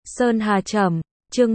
Sơn Hà Trầm, chương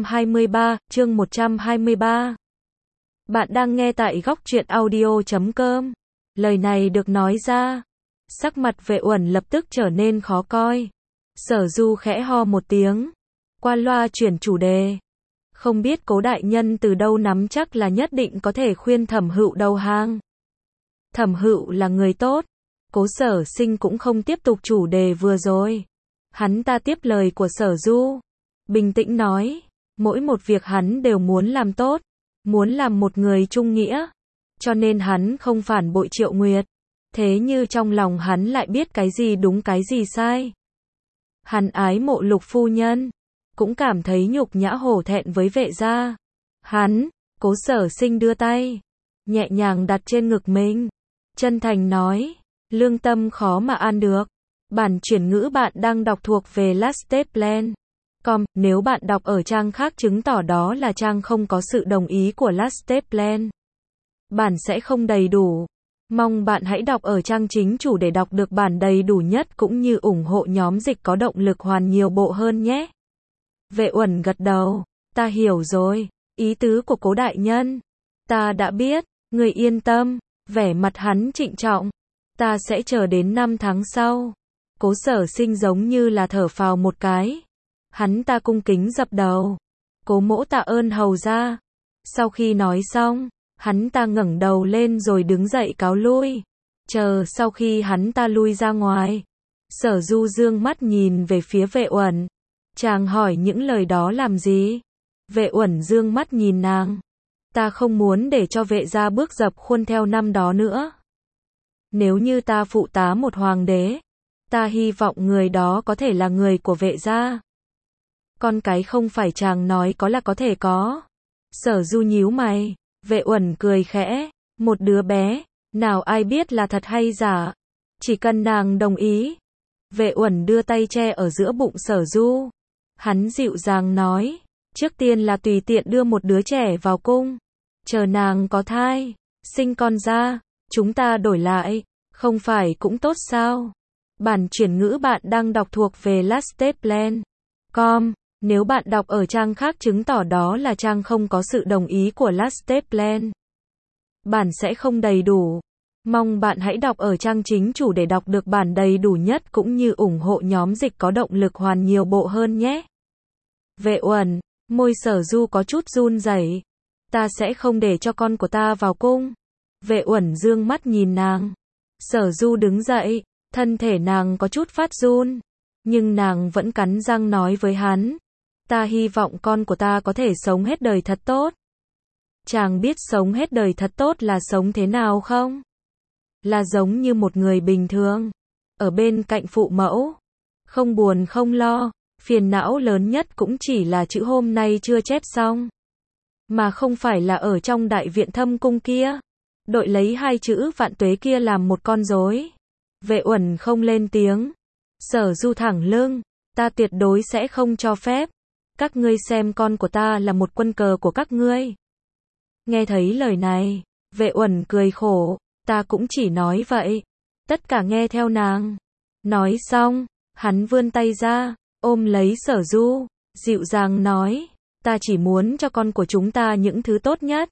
123. Bạn đang nghe tại góc truyện audio.com. Lời này được nói ra, sắc mặt Vệ Uẩn lập tức trở nên khó coi. Sở Du khẽ ho một tiếng, qua loa chuyển chủ đề. Không biết Cố đại nhân từ đâu nắm chắc là nhất định có thể khuyên Thẩm Hựu đầu hàng. Thẩm Hựu là người tốt. Cố Sở Sinh cũng không tiếp tục chủ đề vừa rồi. Hắn ta tiếp lời của Sở Du, bình tĩnh nói, mỗi một việc hắn đều muốn làm tốt, muốn làm một người trung nghĩa, cho nên hắn không phản bội Triệu Nguyệt. Thế như trong lòng hắn lại biết cái gì đúng cái gì sai. Hắn ái mộ Lục phu nhân, cũng cảm thấy nhục nhã hổ thẹn với Vệ gia. Cố Sở Sinh đưa tay, nhẹ nhàng đặt trên ngực mình, chân thành nói, lương tâm khó mà an được. Bản chuyển ngữ bạn đang đọc thuộc về Lasteplan.com, nếu bạn đọc ở trang khác chứng tỏ đó là trang không có sự đồng ý của Lasteplan. Bản sẽ không đầy đủ. Mong bạn hãy đọc ở trang chính chủ để đọc được bản đầy đủ nhất cũng như ủng hộ nhóm dịch có động lực hoàn nhiều bộ hơn nhé. Vệ Uẩn gật đầu, ta hiểu rồi, ý tứ của Cố đại nhân. Ta đã biết, người yên tâm, vẻ mặt hắn trịnh trọng. Ta sẽ chờ đến 5 tháng sau. Cố Sở Sinh giống như là thở phào một cái. Hắn ta cung kính dập đầu. Cố mỗ tạ ơn hầu gia. Sau khi nói xong, hắn ta ngẩng đầu lên rồi đứng dậy cáo lui. Chờ sau khi hắn ta lui ra ngoài, Sở Du dương mắt nhìn về phía Vệ Uẩn. Chàng hỏi những lời đó làm gì? Vệ Uẩn dương mắt nhìn nàng. Ta không muốn để cho Vệ gia bước dập khuôn theo năm đó nữa. Nếu như ta phụ tá một hoàng đế, ta hy vọng người đó có thể là người của Vệ gia. Con cái không phải chàng nói có là có thể có. Sở Du nhíu mày. Vệ Uẩn cười khẽ. Một đứa bé, nào ai biết là thật hay giả. Chỉ cần nàng đồng ý. Vệ Uẩn đưa tay che ở giữa bụng Sở Du. Hắn dịu dàng nói, trước tiên là tùy tiện đưa một đứa trẻ vào cung. Chờ nàng có thai, sinh con ra, chúng ta đổi lại, không phải cũng tốt sao? Bản chuyển ngữ bạn đang đọc thuộc về Lasteplan.com, nếu bạn đọc ở trang khác chứng tỏ đó là trang không có sự đồng ý của Lasteplan. Bản sẽ không đầy đủ. Mong bạn hãy đọc ở trang chính chủ để đọc được bản đầy đủ nhất cũng như ủng hộ nhóm dịch có động lực hoàn nhiều bộ hơn nhé. Vệ Uẩn, môi Sở Du có chút run rẩy. Ta sẽ không để cho con của ta vào cung. Vệ Uẩn dương mắt nhìn nàng. Sở Du đứng dậy, thân thể nàng có chút phát run, nhưng nàng vẫn cắn răng nói với hắn, ta hy vọng con của ta có thể sống hết đời thật tốt. Chàng biết sống hết đời thật tốt là sống thế nào không? Là giống như một người bình thường, ở bên cạnh phụ mẫu, không buồn không lo, phiền não lớn nhất cũng chỉ là chữ hôm nay chưa chép xong. Mà không phải là ở trong đại viện Thâm cung kia, đội lấy 2 chữ vạn tuế kia làm một con rối. Vệ Uẩn không lên tiếng. Sở Du thẳng lưng, ta tuyệt đối sẽ không cho phép. Các ngươi xem con của ta là một quân cờ của các ngươi. Nghe thấy lời này, Vệ Uẩn cười khổ, ta cũng chỉ nói vậy. Tất cả nghe theo nàng. Nói xong, hắn vươn tay ra, ôm lấy Sở Du, dịu dàng nói, ta chỉ muốn cho con của chúng ta những thứ tốt nhất.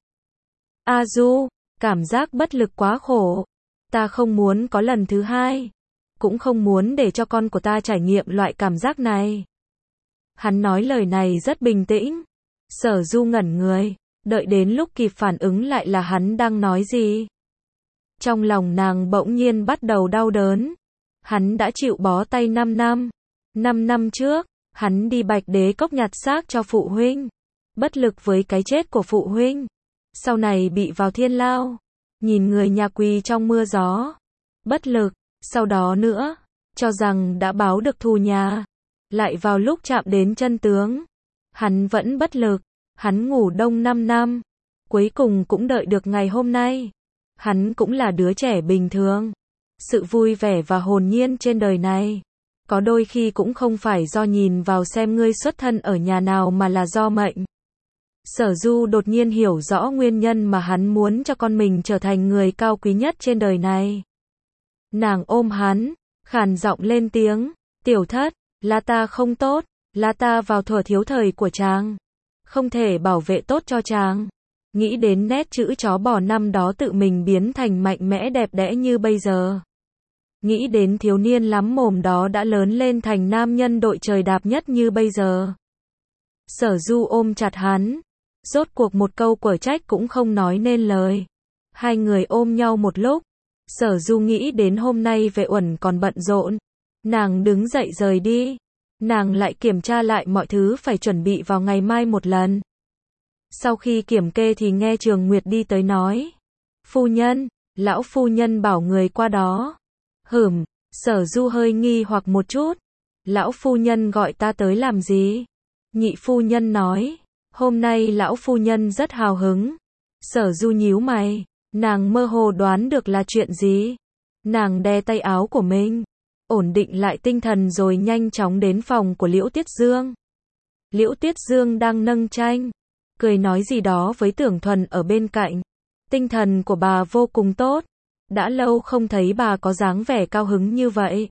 A Du, cảm giác bất lực quá khổ. Ta không muốn có lần thứ hai. Cũng không muốn để cho con của ta trải nghiệm loại cảm giác này. Hắn nói lời này rất bình tĩnh. Sở Du ngẩn người, đợi đến lúc kịp phản ứng lại là hắn đang nói gì. Trong lòng nàng bỗng nhiên bắt đầu đau đớn. Hắn đã chịu bó tay 5 năm. 5 năm trước, hắn đi Bạch Đế Cốc nhặt xác cho phụ huynh. Bất lực với cái chết của phụ huynh. Sau này bị vào thiên lao. Nhìn người nhà quỳ trong mưa gió. Bất lực. Sau đó nữa, cho rằng đã báo được thù nhà. Lại vào lúc chạm đến chân tướng. Hắn vẫn bất lực. Hắn ngủ đông 5 năm. Cuối cùng cũng đợi được ngày hôm nay. Hắn cũng là đứa trẻ bình thường. Sự vui vẻ và hồn nhiên trên đời này, có đôi khi cũng không phải do nhìn vào xem ngươi xuất thân ở nhà nào mà là do mệnh. Sở Du đột nhiên hiểu rõ nguyên nhân mà hắn muốn cho con mình trở thành người cao quý nhất trên đời này. Nàng ôm hắn, khàn giọng lên tiếng, tiểu thất, là ta không tốt, là ta vào thuở thiếu thời của chàng, không thể bảo vệ tốt cho chàng. Nghĩ đến nét chữ chó bò năm đó tự mình biến thành mạnh mẽ đẹp đẽ như bây giờ. Nghĩ đến thiếu niên lắm mồm đó đã lớn lên thành nam nhân đội trời đạp nhất như bây giờ. Sở Du ôm chặt hắn, rốt cuộc một câu quở trách cũng không nói nên lời. Hai người ôm nhau một lúc, Sở Du nghĩ đến hôm nay Vệ Uẩn còn bận rộn. Nàng đứng dậy rời đi. Nàng lại kiểm tra lại mọi thứ phải chuẩn bị vào ngày mai một lần. Sau khi kiểm kê thì nghe Trường Nguyệt đi tới nói. Phu nhân, lão phu nhân bảo người qua đó. Sở Du hơi nghi hoặc một chút. Lão phu nhân gọi ta tới làm gì? Nhị phu nhân nói. Hôm nay lão phu nhân rất hào hứng. Sở Du nhíu mày. Nàng mơ hồ đoán được là chuyện gì. Nàng đè tay áo của mình, ổn định lại tinh thần rồi nhanh chóng đến phòng của Liễu Tiết Dương. Liễu Tiết Dương đang nâng chanh, cười nói gì đó với Tưởng Thuần ở bên cạnh. Tinh thần của bà vô cùng tốt. Đã lâu không thấy bà có dáng vẻ cao hứng như vậy.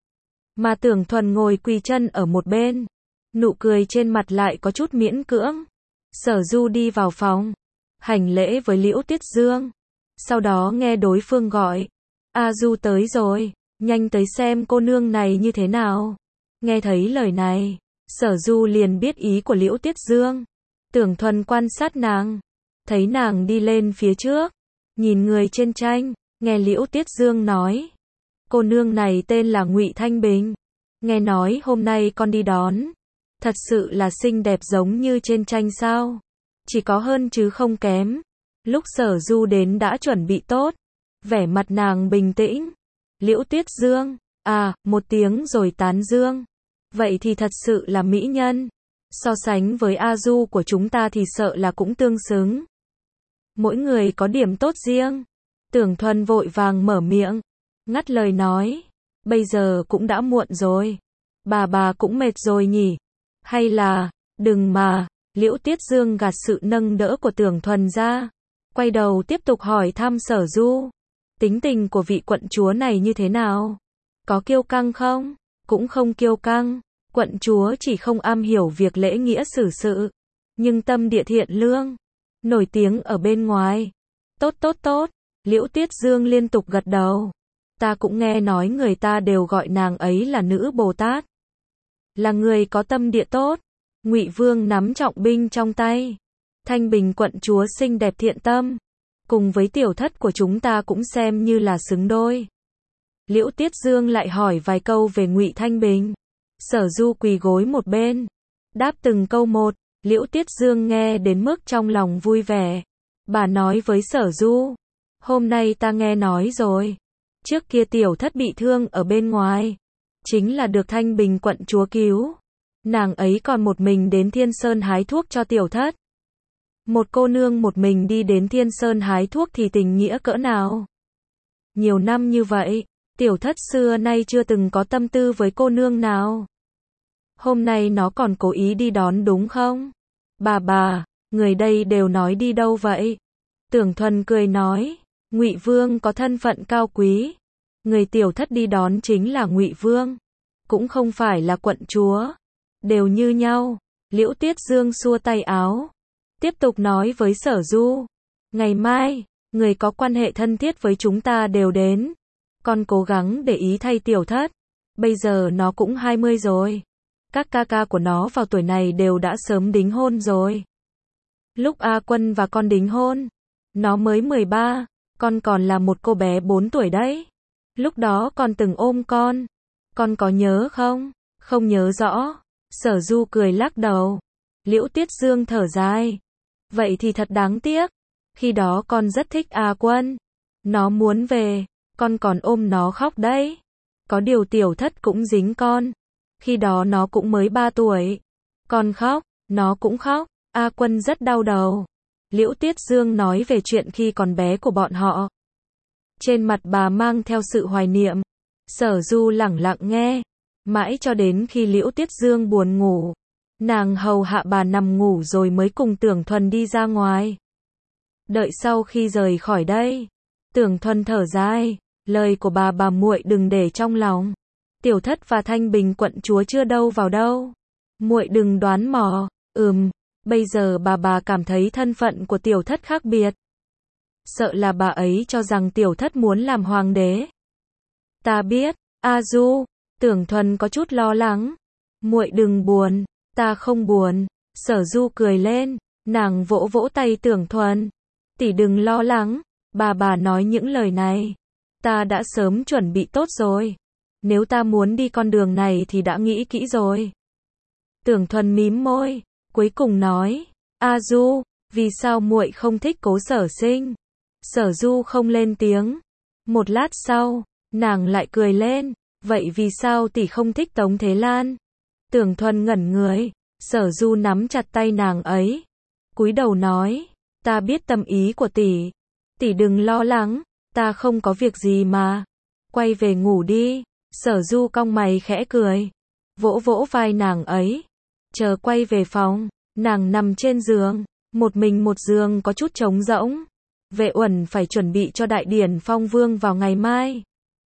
Mà Tưởng Thuần ngồi quỳ chân ở một bên, nụ cười trên mặt lại có chút miễn cưỡng. Sở Du đi vào phòng, hành lễ với Liễu Tiết Dương. Sau đó nghe đối phương gọi. A Du tới rồi, nhanh tới xem cô nương này như thế nào. Nghe thấy lời này, Sở Du liền biết ý của Liễu Tiết Dương. Tưởng Thuần quan sát nàng, thấy nàng đi lên phía trước, nhìn người trên tranh, nghe Liễu Tiết Dương nói. Cô nương này tên là Ngụy Thanh Bình. Nghe nói hôm nay con đi đón. Thật sự là xinh đẹp giống như trên tranh sao? Chỉ có hơn chứ không kém. Lúc Sở Du đến đã chuẩn bị tốt. Vẻ mặt nàng bình tĩnh. Liễu Tiết Dương, một tiếng rồi tán dương. Vậy thì thật sự là mỹ nhân. So sánh với A Du của chúng ta thì sợ là cũng tương xứng. Mỗi người có điểm tốt riêng. Tưởng Thuần vội vàng mở miệng, ngắt lời nói. Bây giờ cũng đã muộn rồi. Bà cũng mệt rồi nhỉ. Hay là, đừng mà. Liễu Tiết Dương gạt sự nâng đỡ của Tưởng Thuần ra. Quay đầu tiếp tục hỏi thăm Sở Du. Tính tình của vị quận chúa này như thế nào? Có kiêu căng không? Cũng không kiêu căng. Quận chúa chỉ không am hiểu việc lễ nghĩa xử sự. Nhưng tâm địa thiện lương. Nổi tiếng ở bên ngoài. Tốt. Liễu Tiết Dương liên tục gật đầu. Ta cũng nghe nói người ta đều gọi nàng ấy là nữ Bồ Tát. Là người có tâm địa tốt. Ngụy Vương nắm trọng binh trong tay. Thanh Bình quận chúa xinh đẹp thiện tâm. Cùng với tiểu thất của chúng ta cũng xem như là xứng đôi. Liễu Tiết Dương lại hỏi vài câu về Ngụy Thanh Bình. Sở Du quỳ gối một bên, đáp từng câu một. Liễu Tiết Dương nghe đến mức trong lòng vui vẻ. Bà nói với Sở Du. Hôm nay ta nghe nói rồi. Trước kia tiểu thất bị thương ở bên ngoài. Chính là được Thanh Bình quận chúa cứu. Nàng ấy còn một mình đến Thiên Sơn hái thuốc cho tiểu thất. Một cô nương một mình đi đến Thiên Sơn hái thuốc thì tình nghĩa cỡ nào? Nhiều năm như vậy, tiểu thất xưa nay chưa từng có tâm tư với cô nương nào. Hôm nay nó còn cố ý đi đón đúng không? Bà, người đây đều nói đi đâu vậy? Tưởng Thuần cười nói, Ngụy Vương có thân phận cao quý. Người tiểu thất đi đón chính là Ngụy Vương. Cũng không phải là quận chúa. Đều như nhau. Liễu Tiết Dương xua tay áo. Tiếp tục nói với Sở Du. Ngày mai, người có quan hệ thân thiết với chúng ta đều đến. Con cố gắng để ý thay tiểu thất. Bây giờ nó cũng 20 rồi. Các ca ca của nó vào tuổi này đều đã sớm đính hôn rồi. Lúc A Quân và con đính hôn, nó mới 13, con còn là một cô bé 4 tuổi đấy. Lúc đó con từng ôm con có nhớ không? Không nhớ rõ. Sở Du cười lắc đầu. Liễu Tiết Dương thở dài. Vậy thì thật đáng tiếc. Khi đó con rất thích A Quân. Nó muốn về, con còn ôm nó khóc đấy. Có điều tiểu thất cũng dính con. Khi đó nó cũng mới 3 tuổi. Con khóc, nó cũng khóc. A Quân rất đau đầu. Liễu Tiết Dương nói về chuyện khi còn bé của bọn họ. Trên mặt bà mang theo sự hoài niệm. Sở Du lẳng lặng nghe. Mãi cho đến khi Liễu Tiết Dương buồn ngủ. Nàng hầu hạ bà nằm ngủ rồi mới cùng Tưởng Thuần đi ra ngoài. Đợi sau khi rời khỏi đây, Tưởng Thuần thở dài. Lời của bà muội đừng để trong lòng. Tiểu thất và Thanh Bình quận chúa chưa đâu vào đâu. Muội đừng đoán mò, bây giờ bà cảm thấy thân phận của tiểu thất khác biệt. Sợ là bà ấy cho rằng tiểu thất muốn làm hoàng đế. Ta biết, A Du, Tưởng Thuần có chút lo lắng. Muội đừng buồn, ta không buồn. Sở Du cười lên, nàng vỗ vỗ tay Tưởng Thuần. Tỷ đừng lo lắng, bà nói những lời này. Ta đã sớm chuẩn bị tốt rồi. Nếu ta muốn đi con đường này thì đã nghĩ kỹ rồi. Tưởng Thuần mím môi, cuối cùng nói, A Du, vì sao muội không thích Cố Sở Sinh? Sở Du không lên tiếng. Một lát sau, nàng lại cười lên, vậy vì sao tỷ không thích Tống Thế Lan? Tưởng Thuần ngẩn người, Sở Du nắm chặt tay nàng ấy, cúi đầu nói, ta biết tâm ý của tỷ. Tỷ đừng lo lắng, ta không có việc gì mà. Quay về ngủ đi. Sở Du cong mày khẽ cười, vỗ vỗ vai nàng ấy. Chờ quay về phòng, nàng nằm trên giường, một mình một giường có chút trống rỗng. Vệ Uẩn phải chuẩn bị cho đại điển phong vương vào ngày mai.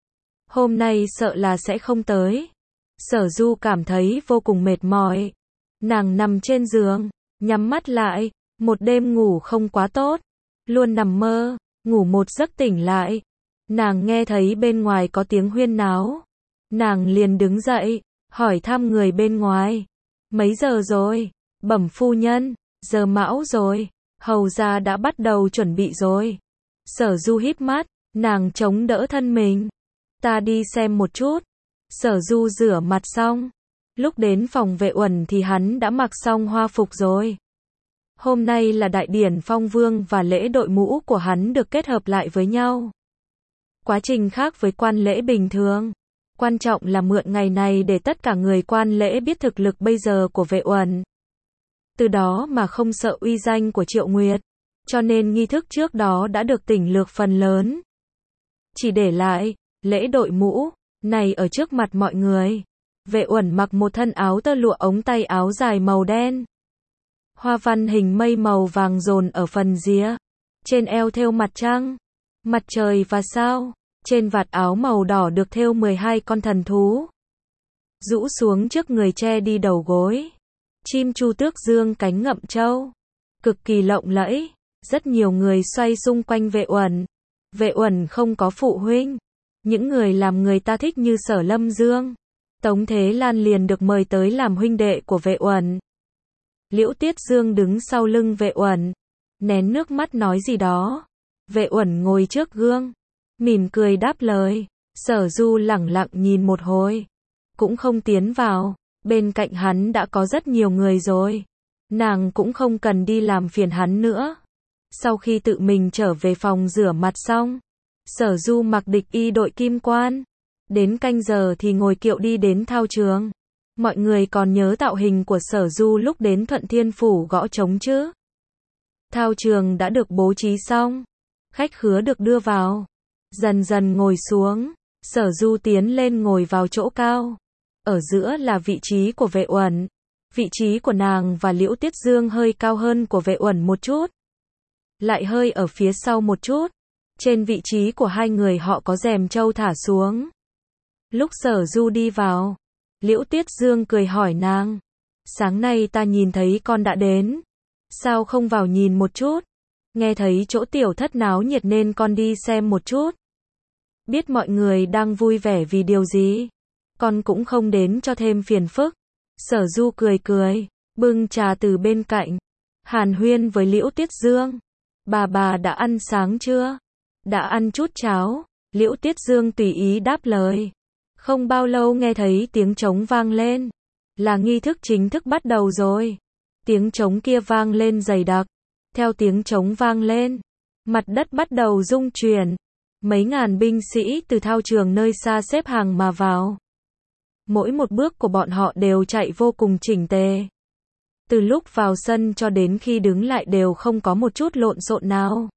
Hôm nay sợ là sẽ không tới. Sở Du cảm thấy vô cùng mệt mỏi. Nàng nằm trên giường, nhắm mắt lại, một đêm ngủ không quá tốt, luôn nằm mơ, ngủ một giấc tỉnh lại. Nàng nghe thấy bên ngoài có tiếng huyên náo. Nàng liền đứng dậy, hỏi thăm người bên ngoài. Mấy giờ rồi? Bẩm phu nhân, giờ mão rồi, hầu gia đã bắt đầu chuẩn bị rồi. Sở Du híp mắt, nàng chống đỡ thân mình. Ta đi xem một chút. Sở Du rửa mặt xong. Lúc đến phòng Vệ Uẩn thì hắn đã mặc xong hoa phục rồi. Hôm nay là đại điển phong vương và lễ đội mũ của hắn được kết hợp lại với nhau. Quá trình khác với quan lễ bình thường. Quan trọng là mượn ngày này để tất cả người quan lễ biết thực lực bây giờ của Vệ Uẩn. Từ đó mà không sợ uy danh của Triệu Nguyệt. Cho nên nghi thức trước đó đã được tỉnh lược phần lớn. Chỉ để lại lễ đội mũ này ở trước mặt mọi người. Vệ Uẩn mặc một thân áo tơ lụa ống tay áo dài màu đen. Hoa văn hình mây màu vàng dồn ở phần rìa. Trên eo thêu mặt trăng, mặt trời và sao. Trên vạt áo màu đỏ được thêu 12 con thần thú. Rũ xuống trước người che đi đầu gối. Chim chu tước dương cánh ngậm trâu. Cực kỳ lộng lẫy. Rất nhiều người xoay xung quanh Vệ Uẩn. Vệ Uẩn không có phụ huynh. Những người làm người ta thích như Sở Lâm Dương, Tống Thế Lan liền được mời tới làm huynh đệ của Vệ Uẩn. Liễu Tiết Dương đứng sau lưng Vệ Uẩn, nén nước mắt nói gì đó. Vệ Uẩn ngồi trước gương, mỉm cười đáp lời. Sở Du lẳng lặng nhìn một hồi, cũng không tiến vào. Bên cạnh hắn đã có rất nhiều người rồi. Nàng cũng không cần đi làm phiền hắn nữa. Sau khi tự mình trở về phòng rửa mặt xong, Sở Du mặc địch y đội kim quan. Đến canh giờ thì ngồi kiệu đi đến thao trường. Mọi người còn nhớ tạo hình của Sở Du lúc đến Thuận Thiên Phủ gõ trống chứ? Thao trường đã được bố trí xong. Khách khứa được đưa vào. Dần dần ngồi xuống. Sở Du tiến lên ngồi vào chỗ cao. Ở giữa là vị trí của Vệ Uẩn. Vị trí của nàng và Liễu Tiết Dương hơi cao hơn của Vệ Uẩn một chút. Lại hơi ở phía sau một chút. Trên vị trí của hai người họ có rèm trâu thả xuống. Lúc Sở Du đi vào, Liễu Tiết Dương cười hỏi nàng. Sáng nay ta nhìn thấy con đã đến. Sao không vào nhìn một chút? Nghe thấy chỗ tiểu thất náo nhiệt nên con đi xem một chút. Biết mọi người đang vui vẻ vì điều gì. Con cũng không đến cho thêm phiền phức. Sở Du cười cười, bưng trà từ bên cạnh. Hàn huyên với Liễu Tiết Dương. Bà đã ăn sáng chưa? Đã ăn chút cháo. Liễu Tiết Dương tùy ý đáp lời. Không bao lâu nghe thấy tiếng trống vang lên. Là nghi thức chính thức bắt đầu rồi. Tiếng trống kia vang lên dày đặc. Theo tiếng trống vang lên, mặt đất bắt đầu rung chuyển. Mấy ngàn binh sĩ từ thao trường nơi xa xếp hàng mà vào. Mỗi một bước của bọn họ đều chạy vô cùng chỉnh tề. Từ lúc vào sân cho đến khi đứng lại đều không có một chút lộn xộn nào.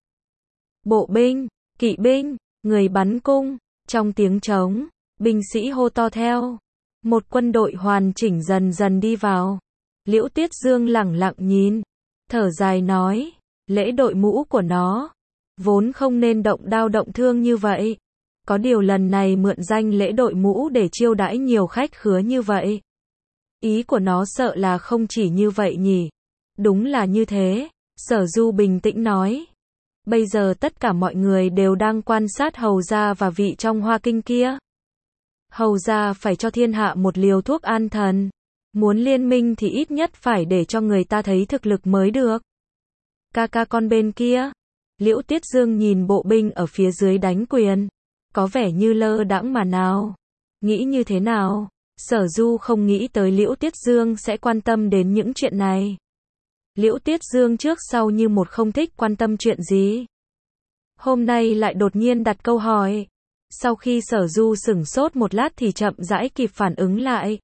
Bộ binh, kỵ binh, người bắn cung, trong tiếng trống, binh sĩ hô to theo. Một quân đội hoàn chỉnh dần dần đi vào. Liễu Tiết Dương lẳng lặng nhìn, thở dài nói, lễ đội mũ của nó vốn không nên động đao động thương như vậy. Có điều lần này mượn danh lễ đội mũ để chiêu đãi nhiều khách khứa như vậy. Ý của nó sợ là không chỉ như vậy nhỉ. Đúng là như thế, Sở Du bình tĩnh nói. Bây giờ tất cả mọi người đều đang quan sát hầu gia và vị trong Hoa Kinh kia. Hầu gia phải cho thiên hạ một liều thuốc an thần. Muốn liên minh thì ít nhất phải để cho người ta thấy thực lực mới được. Ca ca con bên kia. Liễu Tiết Dương nhìn bộ binh ở phía dưới đánh quyền. Có vẻ như lơ đãng mà nào. Nghĩ như thế nào? Sở Du không nghĩ tới Liễu Tiết Dương sẽ quan tâm đến những chuyện này. Liễu Tiết Dương trước sau như một không thích quan tâm chuyện gì. Hôm nay lại đột nhiên đặt câu hỏi. Sau khi Sở Du sửng sốt một lát thì chậm rãi kịp phản ứng lại.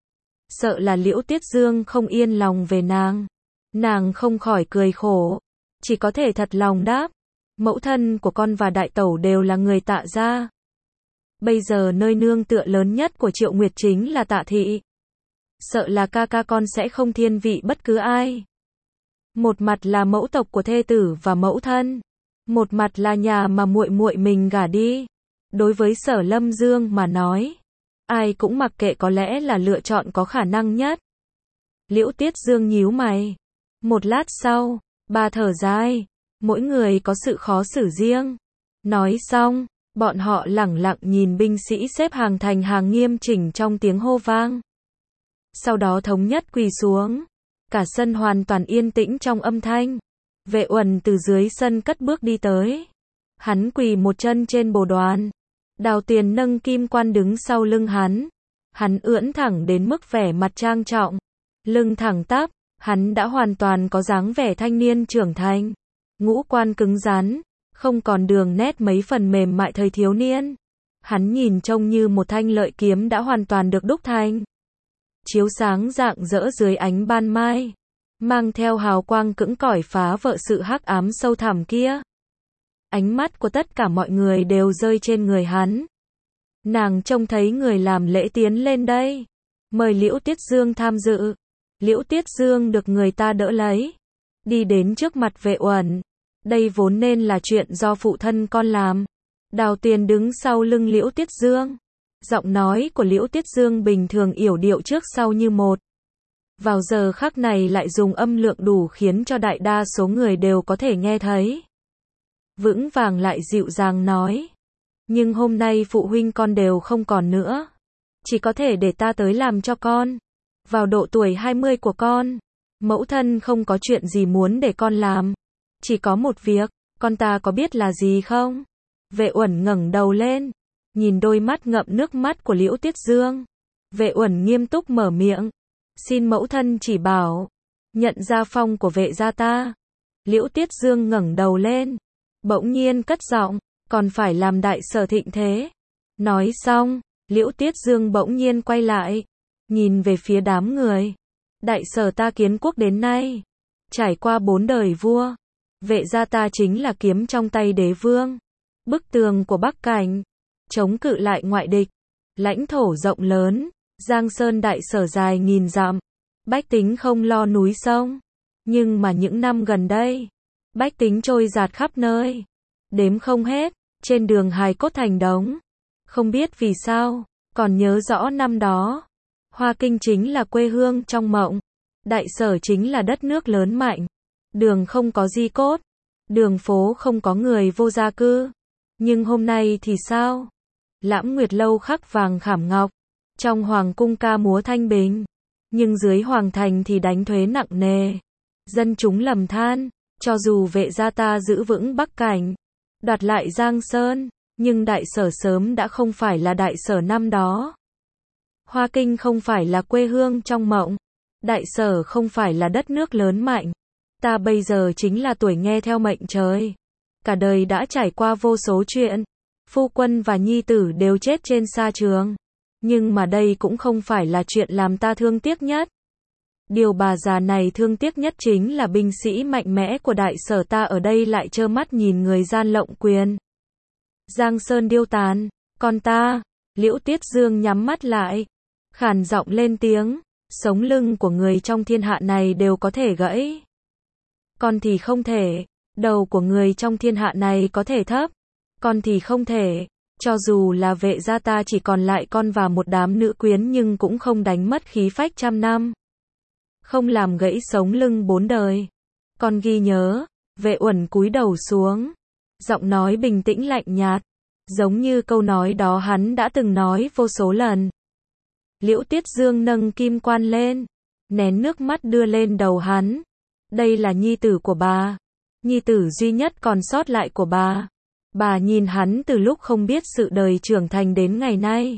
Sợ là Liễu Tiết Dương không yên lòng về nàng. Nàng không khỏi cười khổ. Chỉ có thể thật lòng đáp. Mẫu thân của con và đại tẩu đều là người Tạ gia. Bây giờ nơi nương tựa lớn nhất của Triệu Nguyệt chính là Tạ thị. Sợ là ca ca con sẽ không thiên vị bất cứ ai. Một mặt là mẫu tộc của thê tử và mẫu thân. Một mặt là nhà mà muội muội mình gả đi. Đối với Sở Lâm Dương mà nói, ai cũng mặc kệ có lẽ là lựa chọn có khả năng nhất. Liễu Tiết Dương nhíu mày. Một lát sau, bà thở dài. Mỗi người có sự khó xử riêng. Nói xong, bọn họ lẳng lặng nhìn binh sĩ xếp hàng thành hàng nghiêm chỉnh trong tiếng hô vang. Sau đó thống nhất quỳ xuống. Cả sân hoàn toàn yên tĩnh trong âm thanh. Vệ Uẩn từ dưới sân cất bước đi tới. Hắn quỳ một chân trên bồ đoàn. Đào Tuyền nâng kim quan đứng sau lưng hắn. Hắn ưỡn thẳng đến mức vẻ mặt trang trọng. Lưng thẳng tắp, hắn đã hoàn toàn có dáng vẻ thanh niên trưởng thành. Ngũ quan cứng rắn, không còn đường nét mấy phần mềm mại thời thiếu niên. Hắn nhìn trông như một thanh lợi kiếm đã hoàn toàn được đúc thành. Chiếu sáng rạng rỡ dưới ánh ban mai. Mang theo hào quang cưỡng cỏi phá vỡ sự hắc ám sâu thẳm kia. Ánh mắt của tất cả mọi người đều rơi trên người hắn. Nàng trông thấy người làm lễ tiến lên đây. Mời Liễu Tiết Dương tham dự. Liễu Tiết Dương được người ta đỡ lấy. Đi đến trước mặt Vệ Uẩn. Đây vốn nên là chuyện do phụ thân con làm. Đào Tuyền đứng sau lưng Liễu Tiết Dương. Giọng nói của Liễu Tiết Dương bình thường yểu điệu trước sau như một. Vào giờ khắc này lại dùng âm lượng đủ khiến cho đại đa số người đều có thể nghe thấy. Vững vàng lại dịu dàng nói. Nhưng hôm nay phụ huynh con đều không còn nữa. Chỉ có thể để ta tới làm cho con. Vào độ tuổi 20 của con, mẫu thân không có chuyện gì muốn để con làm. Chỉ có một việc, con ta có biết là gì không? Vệ Uẩn ngẩng đầu lên, nhìn đôi mắt ngậm nước mắt của Liễu Tiết Dương. Vệ Uẩn nghiêm túc mở miệng. Xin mẫu thân chỉ bảo. Nhận gia phong của vệ gia ta. Liễu Tiết Dương ngẩng đầu lên. Bỗng nhiên cất giọng. Còn phải làm đại sở thịnh thế. Nói xong, Liễu Tiết Dương bỗng nhiên quay lại. Nhìn về phía đám người. Đại sở ta kiến quốc đến nay. Trải qua 4 đời vua. Vệ gia ta chính là kiếm trong tay đế vương. Bức tường của Bắc Cảnh. Chống cự lại ngoại địch. Lãnh thổ rộng lớn. Giang Sơn đại sở dài nghìn dặm. Bách tính không lo núi sông. Nhưng mà những năm gần đây, bách tính trôi dạt khắp nơi. Đếm không hết. Trên đường hài cốt thành đống. Không biết vì sao, còn nhớ rõ năm đó. Hoa Kinh chính là quê hương trong mộng. Đại sở chính là đất nước lớn mạnh. Đường không có di cốt. Đường phố không có người vô gia cư. Nhưng hôm nay thì sao? Lãm Nguyệt lâu khắc vàng khảm ngọc. Trong hoàng cung ca múa thanh bình. Nhưng dưới hoàng thành thì đánh thuế nặng nề. Dân chúng lầm than. Cho dù vệ gia ta giữ vững Bắc Cảnh. Đoạt lại Giang Sơn. Nhưng đại sở sớm đã không phải là đại sở năm đó. Hoa Kinh không phải là quê hương trong mộng. Đại sở không phải là đất nước lớn mạnh. Ta bây giờ chính là tuổi nghe theo mệnh trời. Cả đời đã trải qua vô số chuyện. Phu quân và nhi tử đều chết trên sa trường. Nhưng mà đây cũng không phải là chuyện làm ta thương tiếc nhất. Điều bà già này thương tiếc nhất chính là binh sĩ mạnh mẽ của đại sở ta ở đây lại trơ mắt nhìn người gian lộng quyền. Giang Sơn điêu tàn, con ta. Liễu Tiết Dương nhắm mắt lại. Khàn giọng lên tiếng. Sống lưng của người trong thiên hạ này đều có thể gãy. Con thì không thể. Đầu của người trong thiên hạ này có thể thấp. Con thì không thể. Cho dù là vệ gia ta chỉ còn lại con và một đám nữ quyến nhưng cũng không đánh mất khí phách trăm năm. Không làm gãy sống lưng 4 đời. Con ghi nhớ, Vệ Uẩn cúi đầu xuống. Giọng nói bình tĩnh lạnh nhạt. Giống như câu nói đó hắn đã từng nói vô số lần. Liễu Tiết Dương nâng kim quan lên. Nén nước mắt đưa lên đầu hắn. Đây là nhi tử của bà. Nhi tử duy nhất còn sót lại của bà. Bà nhìn hắn từ lúc không biết sự đời trưởng thành đến ngày nay.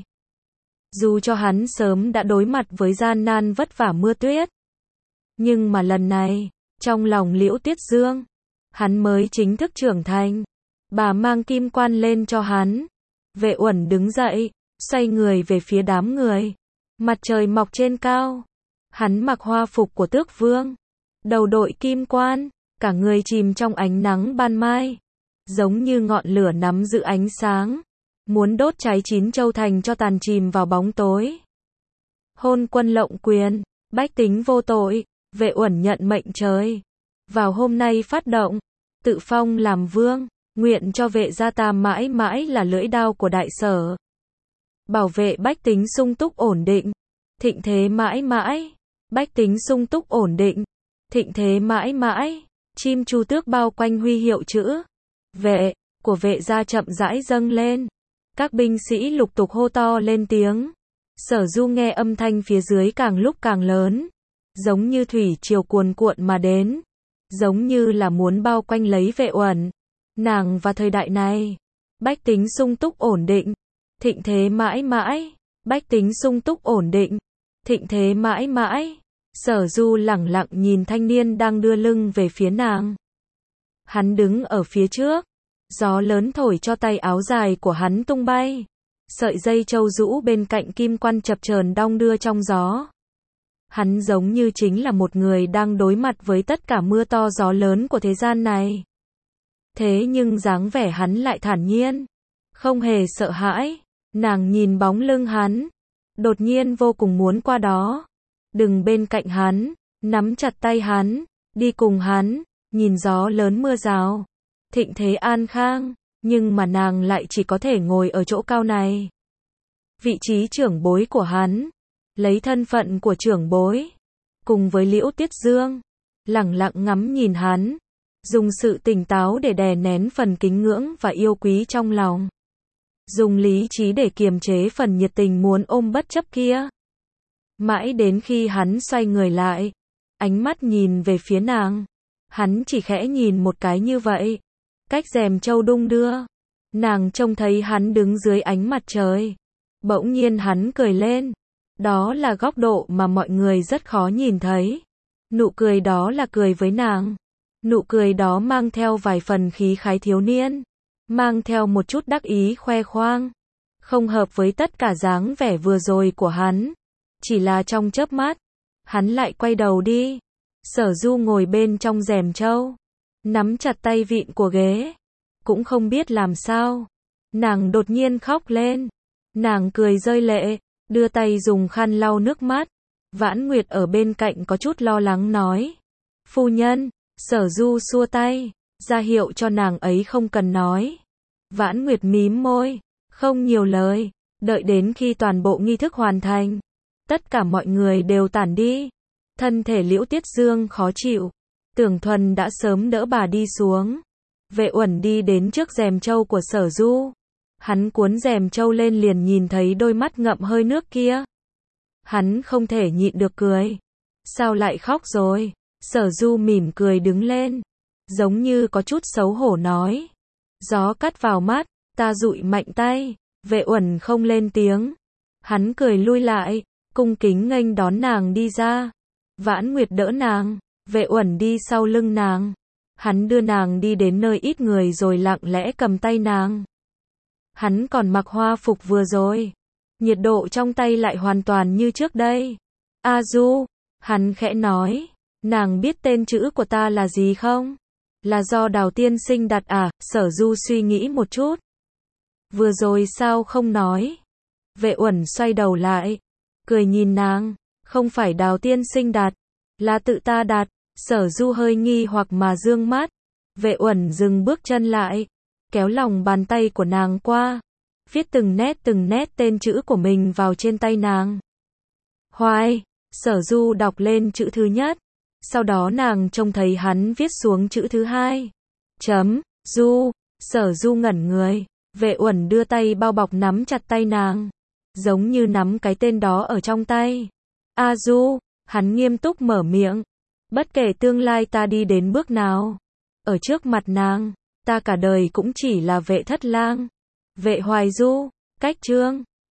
Dù cho hắn sớm đã đối mặt với gian nan vất vả mưa tuyết. Nhưng mà lần này, trong lòng Liễu Tiết Dương, hắn mới chính thức trưởng thành. Bà mang kim quan lên cho hắn. Vệ Uẩn đứng dậy, xoay người về phía đám người. Mặt trời mọc trên cao. Hắn mặc hoa phục của tước vương. Đầu đội kim quan, cả người chìm trong ánh nắng ban mai. Giống như ngọn lửa nắm giữ ánh sáng. Muốn đốt cháy 9 châu thành cho tàn chìm vào bóng tối. Hôn quân lộng quyền, bách tính vô tội. Vệ Uẩn nhận mệnh trời. Vào hôm nay phát động, tự phong làm vương. Nguyện cho vệ gia ta mãi mãi là lưỡi đao của đại sở. Bảo vệ bách tính sung túc ổn định. Thịnh thế mãi mãi. Bách tính sung túc ổn định. Thịnh thế mãi mãi. Chim chu tước bao quanh huy hiệu chữ vệ của vệ gia chậm rãi dâng lên. Các binh sĩ lục tục hô to lên tiếng. Sở Du nghe âm thanh phía dưới càng lúc càng lớn. Giống như thủy triều cuồn cuộn mà đến. Giống như là muốn bao quanh lấy Vệ Uẩn. Nàng và thời đại này. Bách tính sung túc ổn định. Thịnh thế mãi mãi. Bách tính sung túc ổn định. Thịnh thế mãi mãi. Sở Du lẳng lặng nhìn thanh niên đang đưa lưng về phía nàng. Hắn đứng ở phía trước. Gió lớn thổi cho tay áo dài của hắn tung bay. Sợi dây châu rũ bên cạnh kim quan chập chờn đong đưa trong gió. Hắn giống như chính là một người đang đối mặt với tất cả mưa to gió lớn của thế gian này. Thế nhưng dáng vẻ hắn lại thản nhiên. Không hề sợ hãi. Nàng nhìn bóng lưng hắn. Đột nhiên vô cùng muốn qua đó. Đừng bên cạnh hắn. Nắm chặt tay hắn. Đi cùng hắn. Nhìn gió lớn mưa rào. Thịnh thế an khang. Nhưng mà nàng lại chỉ có thể ngồi ở chỗ cao này. Vị trí trưởng bối của hắn. Lấy thân phận của trưởng bối. Cùng với Liễu Tiết Dương. Lẳng lặng ngắm nhìn hắn. Dùng sự tỉnh táo để đè nén phần kính ngưỡng và yêu quý trong lòng. Dùng lý trí để kiềm chế phần nhiệt tình muốn ôm bất chấp kia. Mãi đến khi hắn xoay người lại. Ánh mắt nhìn về phía nàng. Hắn chỉ khẽ nhìn một cái như vậy. Cách rèm châu đung đưa. Nàng trông thấy hắn đứng dưới ánh mặt trời. Bỗng nhiên hắn cười lên. Đó là góc độ mà mọi người rất khó nhìn thấy. Nụ cười đó là cười với nàng. Nụ cười đó mang theo vài phần khí khái thiếu niên. Mang theo một chút đắc ý khoe khoang. Không hợp với tất cả dáng vẻ vừa rồi của hắn. Chỉ là trong chớp mắt. Hắn lại quay đầu đi. Sở Du ngồi bên trong rèm châu. Nắm chặt tay vịn của ghế. Cũng không biết làm sao. Nàng đột nhiên khóc lên. Nàng cười rơi lệ. Đưa tay dùng khăn lau nước mắt. Vãn Nguyệt ở bên cạnh có chút lo lắng nói. Phu nhân. Sở Du xua tay. Ra hiệu cho nàng ấy không cần nói. Vãn Nguyệt mím môi. Không nhiều lời. Đợi đến khi toàn bộ nghi thức hoàn thành. Tất cả mọi người đều tản đi. Thân thể Liễu Tiết Dương khó chịu. Tưởng Thuần đã sớm đỡ bà đi xuống. Vệ Uẩn đi đến trước rèm châu của Sở Du. Hắn cuốn rèm châu lên liền nhìn thấy đôi mắt ngậm hơi nước kia. Hắn không thể nhịn được cười. Sao lại khóc rồi? Sở Du mỉm cười đứng lên. Giống như có chút xấu hổ nói. Gió cắt vào mắt, ta dụi mạnh tay. Vệ Uẩn không lên tiếng. Hắn cười lui lại, cung kính nghênh đón nàng đi ra. Vãn Nguyệt đỡ nàng. Vệ Uẩn đi sau lưng nàng. Hắn đưa nàng đi đến nơi ít người rồi lặng lẽ cầm tay nàng. Hắn còn mặc hoa phục vừa rồi. Nhiệt độ trong tay lại hoàn toàn như trước đây. A Du, hắn khẽ nói. Nàng biết tên chữ của ta là gì không? Là do Đào tiên sinh đặt à? Sở Du suy nghĩ một chút. Vừa rồi sao không nói? Vệ Uẩn xoay đầu lại. Cười nhìn nàng. Không phải Đào tiên sinh đặt. Là tự ta đặt. Sở Du hơi nghi hoặc mà dương mắt. Vệ Uẩn dừng bước chân lại. Kéo lòng bàn tay của nàng qua. viết từng nét tên chữ của mình vào trên tay nàng. Hoài, Sở Du đọc lên chữ thứ nhất, sau đó nàng trông thấy hắn viết xuống chữ thứ hai. Du, Sở Du ngẩn người, Vệ Uẩn đưa tay bao bọc nắm chặt tay nàng, giống như nắm cái tên đó ở trong tay. A Du, hắn nghiêm túc mở miệng, bất kể tương lai ta đi đến bước nào, ở trước mặt nàng, ta cả đời cũng chỉ là Vệ Thất Lang. Vệ Hoài Du, cách chương